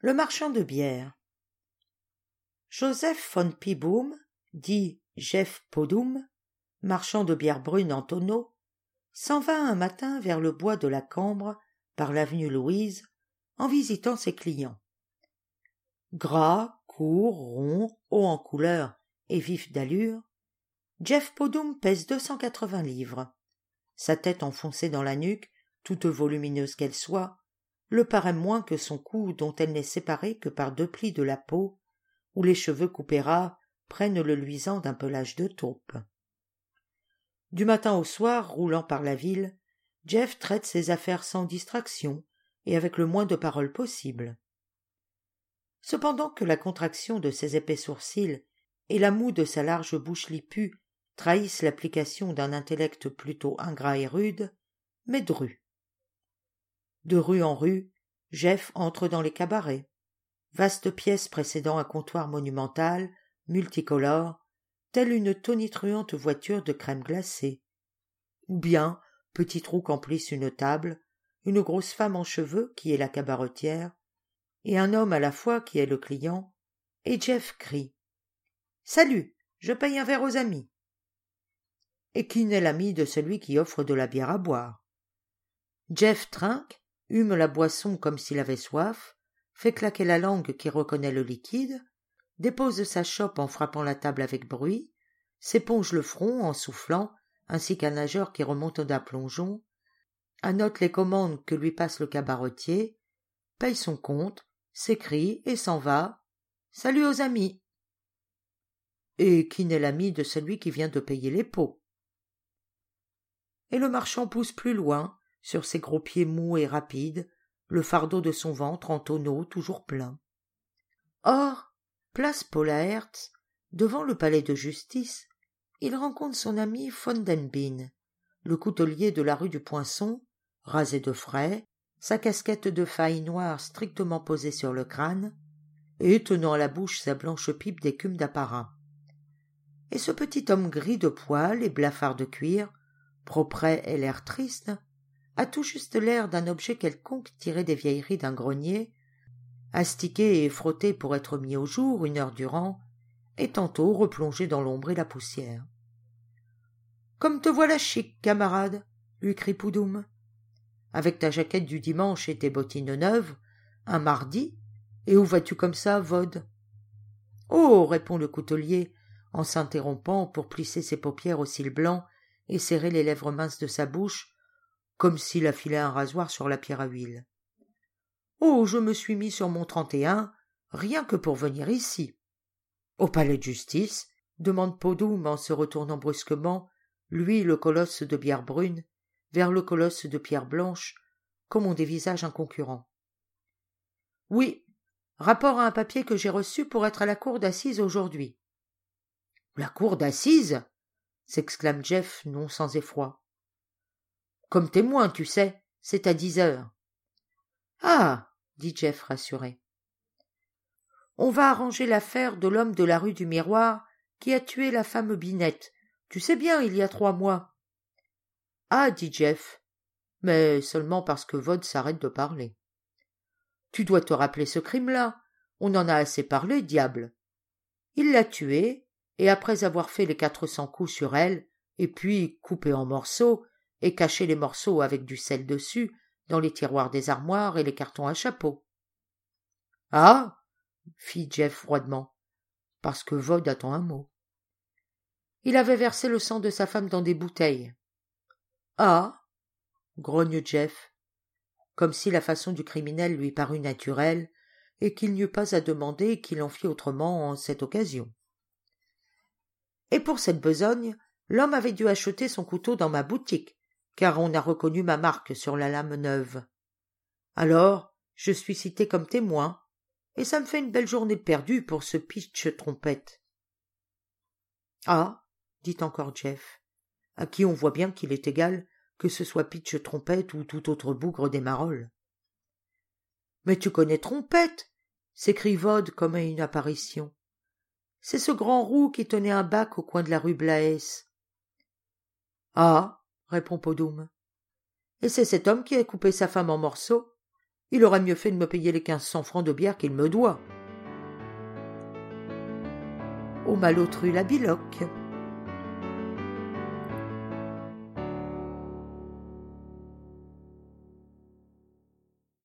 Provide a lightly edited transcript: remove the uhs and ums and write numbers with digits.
Le marchand de bière. Joseph von Piboum, dit Jeff Podum, marchand de bière brune en tonneaux, s'en va un matin vers le bois de la Cambre, par l'avenue Louise, en visitant ses clients. Gras, court, rond, haut en couleur et vif d'allure, Jeff Podum pèse 280 livres. Sa tête enfoncée dans la nuque, toute volumineuse qu'elle soit, le paraît moins que son cou dont elle n'est séparée que par 2 plis de la peau, où les cheveux coupés ras prennent le luisant d'un pelage de taupe. Du matin au soir, roulant par la ville, Jeff traite ses affaires sans distraction et avec le moins de paroles possible. Cependant que la contraction de ses épais sourcils et la moue de sa large bouche lipue trahissent l'application d'un intellect plutôt ingrat et rude, mais dru. De rue en rue, Jeff entre dans les cabarets, vaste pièce précédant un comptoir monumental, multicolore, telle une tonitruante voiture de crème glacée. Ou bien, petit trou qu'emplissent une table, une grosse femme en cheveux qui est la cabaretière, et un homme à la fois qui est le client, et Jeff crie « Salut, je paye un verre aux amis !» Et qui n'est l'ami de celui qui offre de la bière à boire? Jeff trinque, hume la boisson comme s'il avait soif, fait claquer la langue qui reconnaît le liquide, dépose sa chope en frappant la table avec bruit, s'éponge le front en soufflant, ainsi qu'un nageur qui remonte d'un plongeon, annote les commandes que lui passe le cabaretier, paye son compte, s'écrie et s'en va. « Salut aux amis !» Et qui n'est l'ami de celui qui vient de payer les pots? Et le marchand pousse plus loin, sur ses gros pieds mous et rapides, le fardeau de son ventre en tonneau toujours plein. Or, place Paula-Hertz, devant le palais de justice, il rencontre son ami von den Bin, le coutelier de la rue du Poinçon, rasé de frais, sa casquette de faille noire strictement posée sur le crâne, et tenant à la bouche sa blanche pipe d'écume d'apparat. Et ce petit homme gris de poil et blafard de cuir, propret et l'air triste, a tout juste l'air d'un objet quelconque tiré des vieilleries d'un grenier, astiqué et frotté pour être mis au jour 1 heure durant, et tantôt replongé dans l'ombre et la poussière. « Comme te voilà chic, camarade !» lui crie Poudoum. « Avec ta jaquette du dimanche et tes bottines neuves, un mardi, et où vas-tu comme ça, Vod ?»« Oh !» répond le coutelier, en s'interrompant pour plisser ses paupières aux cils blancs et serrer les lèvres minces de sa bouche, comme s'il affilait un rasoir sur la pierre à huile. « Oh, je me suis mis sur mon 31, rien que pour venir ici. »« Au palais de justice ?» demande Podum en se retournant brusquement, lui le colosse de bière brune, vers le colosse de pierre blanche, comme on dévisage un concurrent. « Oui, rapport à un papier que j'ai reçu pour être à la cour d'assises aujourd'hui. »« La cour d'assises ?» s'exclame Jeff, non sans effroi. « Comme témoin, tu sais, c'est à 10 heures. »« Ah !» dit Jeff rassuré. « On va arranger l'affaire de l'homme de la rue du Miroir qui a tué la femme Binette. Tu sais bien, il y a 3 mois. »« Ah !» dit Jeff, mais seulement parce que Vod s'arrête de parler. « Tu dois te rappeler ce crime-là. On en a assez parlé, diable. Il l'a tuée, et après avoir fait les 400 coups sur elle, et puis coupé en morceaux, et caché les morceaux avec du sel dessus, dans les tiroirs des armoires et les cartons à chapeau. »« Ah !» fit Jeff froidement, parce que Vod attend un mot. « Il avait versé le sang de sa femme dans des bouteilles. »« Ah !» grogne Jeff, comme si la façon du criminel lui parut naturelle, et qu'il n'y eut pas à demander qu'il en fît autrement en cette occasion. « Et pour cette besogne, l'homme avait dû acheter son couteau dans ma boutique, car on a reconnu ma marque sur la lame neuve. Alors, je suis cité comme témoin, et ça me fait une belle journée de perdue pour ce pitch-trompette. »« Ah !» dit encore Jeff, à qui on voit bien qu'il est égal que ce soit pitch-trompette ou tout autre bougre des Marolles. « Mais tu connais Trompette !» s'écrie Vod comme à une apparition. « C'est ce grand roux qui tenait un bac au coin de la rue Blaès. »« Ah !» répond Podum. « Et c'est cet homme qui a coupé sa femme en morceaux. Il aurait mieux fait de me payer les 1500 francs de bière qu'il me doit. Au malotru la biloque.